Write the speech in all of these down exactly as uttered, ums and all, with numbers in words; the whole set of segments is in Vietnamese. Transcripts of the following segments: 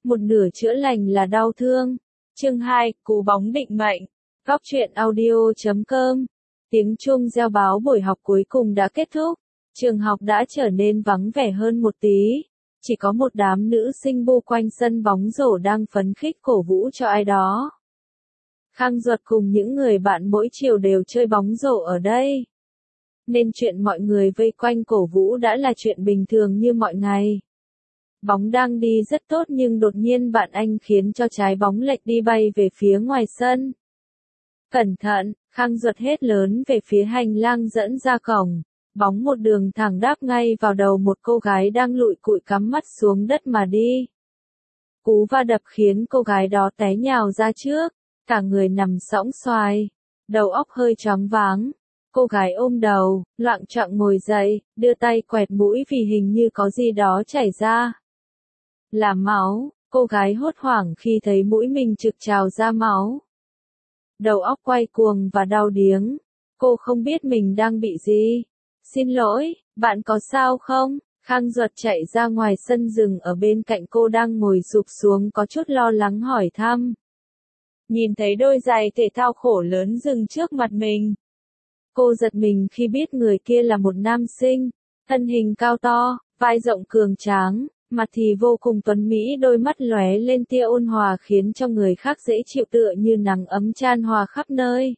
một nửa chữa lành là đau thương. Chương hai, cú bóng định mệnh. Góc truyện audio chấm com. Tiếng chuông reo báo buổi học cuối cùng đã kết thúc. Trường học đã trở nên vắng vẻ hơn một tí. Chỉ có một đám nữ sinh bu quanh sân bóng rổ đang phấn khích cổ vũ cho ai đó. Khang Duật cùng những người bạn mỗi chiều đều chơi bóng rổ ở đây. Nên chuyện mọi người vây quanh cổ vũ đã là chuyện bình thường như mọi ngày. Bóng đang đi rất tốt nhưng đột nhiên bạn anh khiến cho trái bóng lệch đi bay về phía ngoài sân. Cẩn thận, Khang Duật hét lớn về phía hành lang dẫn ra cổng. Bóng một đường thẳng đáp ngay vào đầu một cô gái đang lụi cụi cắm mắt xuống đất mà đi. Cú va đập khiến cô gái đó té nhào ra trước, cả người nằm sõng xoài, đầu óc hơi choáng váng. Cô gái ôm đầu, loạng choạng ngồi dậy, đưa tay quẹt mũi vì hình như có gì đó chảy ra. Là máu, cô gái hốt hoảng khi thấy mũi mình trực trào ra máu. Đầu óc quay cuồng và đau điếng, cô không biết mình đang bị gì. Xin lỗi, bạn có sao không? Khang Duật chạy ra ngoài sân rừng ở bên cạnh cô đang ngồi sụp xuống có chút lo lắng hỏi thăm. Nhìn thấy đôi giày thể thao khổ lớn dừng trước mặt mình. Cô giật mình khi biết người kia là một nam sinh, thân hình cao to, vai rộng cường tráng, mặt thì vô cùng tuấn mỹ, đôi mắt lóe lên tia ôn hòa khiến cho người khác dễ chịu tựa như nắng ấm chan hòa khắp nơi.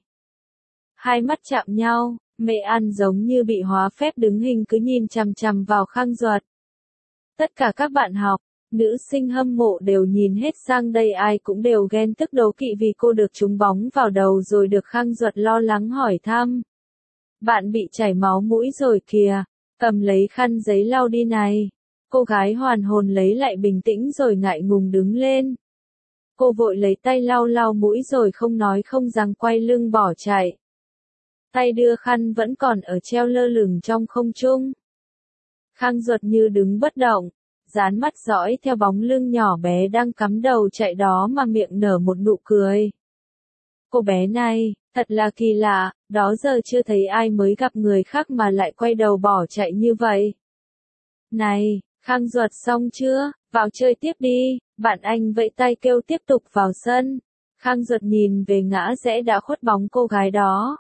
Hai mắt chạm nhau, Mẹ An giống như bị hóa phép đứng hình cứ nhìn chằm chằm vào Khang Duật. Tất cả các bạn học, nữ sinh hâm mộ đều nhìn hết sang đây, ai cũng đều ghen tức đố kỵ vì cô được trúng bóng vào đầu rồi được Khang Duật lo lắng hỏi thăm. Bạn bị chảy máu mũi rồi kìa, cầm lấy khăn giấy lau đi này. Cô gái hoàn hồn lấy lại bình tĩnh rồi ngại ngùng đứng lên. Cô vội lấy tay lau lau mũi rồi không nói không rằng quay lưng bỏ chạy. Tay đưa khăn vẫn còn ở treo lơ lửng trong không trung. Khang Duật như đứng bất động, dán mắt dõi theo bóng lưng nhỏ bé đang cắm đầu chạy đó mà miệng nở một nụ cười. Cô bé này, thật là kỳ lạ, đó giờ chưa thấy ai mới gặp người khác mà lại quay đầu bỏ chạy như vậy. Này, Khang Duật xong chưa, vào chơi tiếp đi, bạn anh vẫy tay kêu tiếp tục vào sân. Khang Duật nhìn về ngã rẽ đã khuất bóng cô gái đó.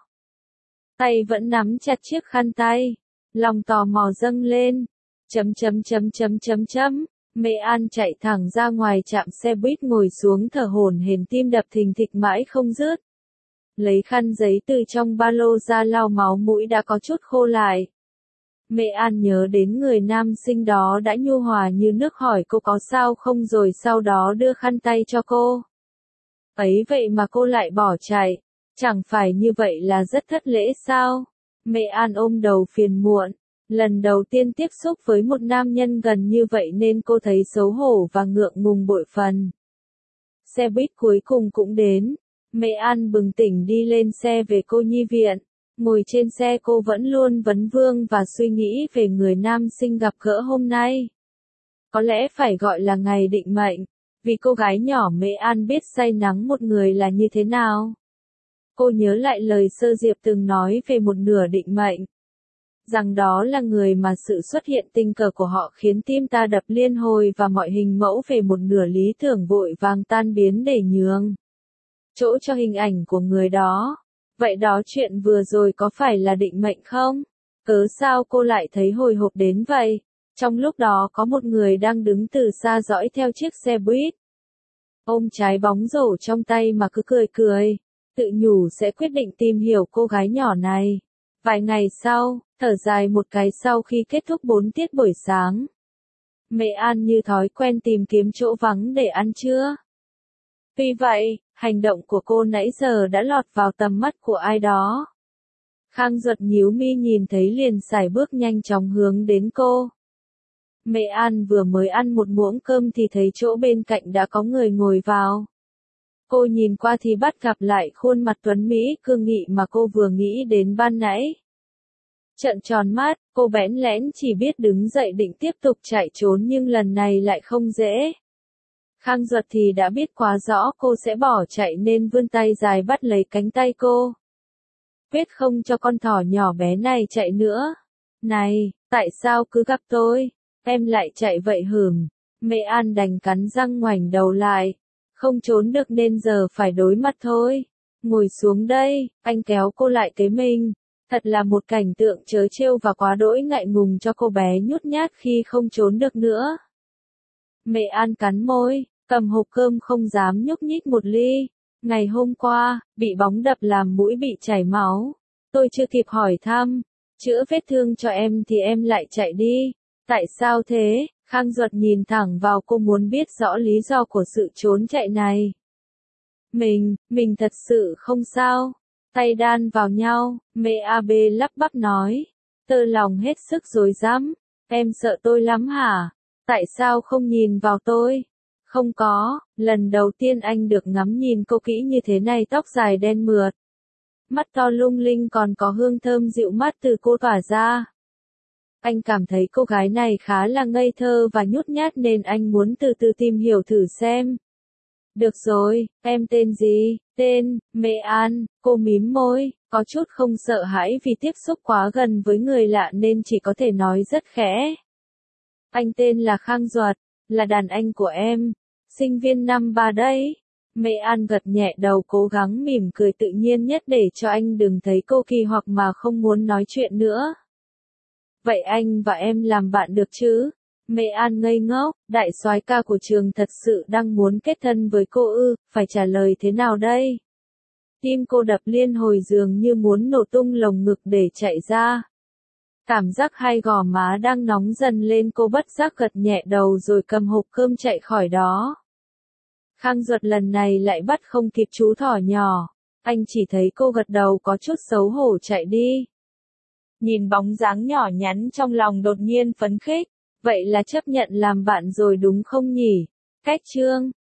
Tay vẫn nắm chặt chiếc khăn tay, lòng tò mò dâng lên. Chấm chấm chấm chấm chấm chấm, Mẹ An chạy thẳng ra ngoài trạm xe buýt ngồi xuống thở hổn hển, tim đập thình thịch mãi không dứt. Lấy khăn giấy từ trong ba lô ra lau máu mũi đã có chút khô lại. Mẹ An nhớ đến người nam sinh đó đã nhu hòa như nước hỏi cô có sao không rồi sau đó đưa khăn tay cho cô. Ấy vậy mà cô lại bỏ chạy, chẳng phải như vậy là rất thất lễ sao? Mẹ An ôm đầu phiền muộn, lần đầu tiên tiếp xúc với một nam nhân gần như vậy nên cô thấy xấu hổ và ngượng ngùng bội phần. Xe buýt cuối cùng cũng đến, Mẹ An bừng tỉnh đi lên xe về cô nhi viện. Ngồi trên xe cô vẫn luôn vấn vương và suy nghĩ về người nam sinh gặp gỡ hôm nay. Có lẽ phải gọi là ngày định mệnh, vì cô gái nhỏ Mẹ An biết say nắng một người là như thế nào. Cô nhớ lại lời Sơ Diệp từng nói về một nửa định mệnh. Rằng đó là người mà sự xuất hiện tình cờ của họ khiến tim ta đập liên hồi và mọi hình mẫu về một nửa lý tưởng vội vàng tan biến để nhường chỗ cho hình ảnh của người đó. Vậy đó, chuyện vừa rồi có phải là định mệnh không? Cớ sao cô lại thấy hồi hộp đến vậy? Trong lúc đó có một người đang đứng từ xa dõi theo chiếc xe buýt. Ôm trái bóng rổ trong tay mà cứ cười cười, tự nhủ sẽ quyết định tìm hiểu cô gái nhỏ này. Vài ngày sau, thở dài một cái sau khi kết thúc bốn tiết buổi sáng. Mẹ An như thói quen tìm kiếm chỗ vắng để ăn trưa. Tuy vậy, hành động của cô nãy giờ đã lọt vào tầm mắt của ai đó. Khang Duật nhíu mi nhìn thấy liền sải bước nhanh chóng hướng đến cô. Mẹ An vừa mới ăn một muỗng cơm thì thấy chỗ bên cạnh đã có người ngồi vào. Cô nhìn qua thì bắt gặp lại khuôn mặt tuấn mỹ cương nghị mà cô vừa nghĩ đến ban nãy. Trợn tròn mắt, cô bẽn lẽn chỉ biết đứng dậy định tiếp tục chạy trốn nhưng lần này lại không dễ. Khang Duật thì đã biết quá rõ cô sẽ bỏ chạy nên vươn tay dài bắt lấy cánh tay cô. Quyết không cho con thỏ nhỏ bé này chạy nữa. Này, tại sao cứ gặp tôi, em lại chạy vậy hửm? Mẹ An đành cắn răng ngoảnh đầu lại. Không trốn được nên giờ phải đối mặt thôi. Ngồi xuống đây, anh kéo cô lại kế mình. Thật là một cảnh tượng trớ trêu và quá đỗi ngại ngùng cho cô bé nhút nhát khi không trốn được nữa. Mẹ An cắn môi, cầm hộp cơm không dám nhúc nhích một ly. Ngày hôm qua, bị bóng đập làm mũi bị chảy máu. Tôi chưa kịp hỏi thăm, chữa vết thương cho em thì em lại chạy đi. Tại sao thế? Khang Duật nhìn thẳng vào cô muốn biết rõ lý do của sự trốn chạy này. Mình, mình thật sự không sao. Tay đan vào nhau, mẹ a bê lắp bắp nói. Tơ lòng hết sức rối rắm. Em sợ tôi lắm hả? Tại sao không nhìn vào tôi? Không có, lần đầu tiên anh được ngắm nhìn cô kỹ như thế này, tóc dài đen mượt. Mắt to lung linh còn có hương thơm dịu mát từ cô tỏa ra. Anh cảm thấy cô gái này khá là ngây thơ và nhút nhát nên anh muốn từ từ tìm hiểu thử xem. Được rồi, em tên gì? Tên, Mẹ An, cô mím môi, có chút không sợ hãi vì tiếp xúc quá gần với người lạ nên chỉ có thể nói rất khẽ. Anh tên là Khang Duật, là đàn anh của em, sinh viên năm ba đấy. Mẹ An gật nhẹ đầu cố gắng mỉm cười tự nhiên nhất để cho anh đừng thấy cô kỳ hoặc mà không muốn nói chuyện nữa. Vậy anh và em làm bạn được chứ? Mẹ An ngây ngốc, đại soái ca của trường thật sự đang muốn kết thân với cô ư, phải trả lời thế nào đây? Tim cô đập liên hồi dường như muốn nổ tung lồng ngực để chạy ra. Cảm giác hai gò má đang nóng dần lên, cô bất giác gật nhẹ đầu rồi cầm hộp cơm chạy khỏi đó. Khang Duật lần này lại bắt không kịp chú thỏ nhỏ. Anh chỉ thấy cô gật đầu có chút xấu hổ chạy đi. Nhìn bóng dáng nhỏ nhắn trong lòng đột nhiên phấn khích. Vậy là chấp nhận làm bạn rồi đúng không nhỉ? Cách chương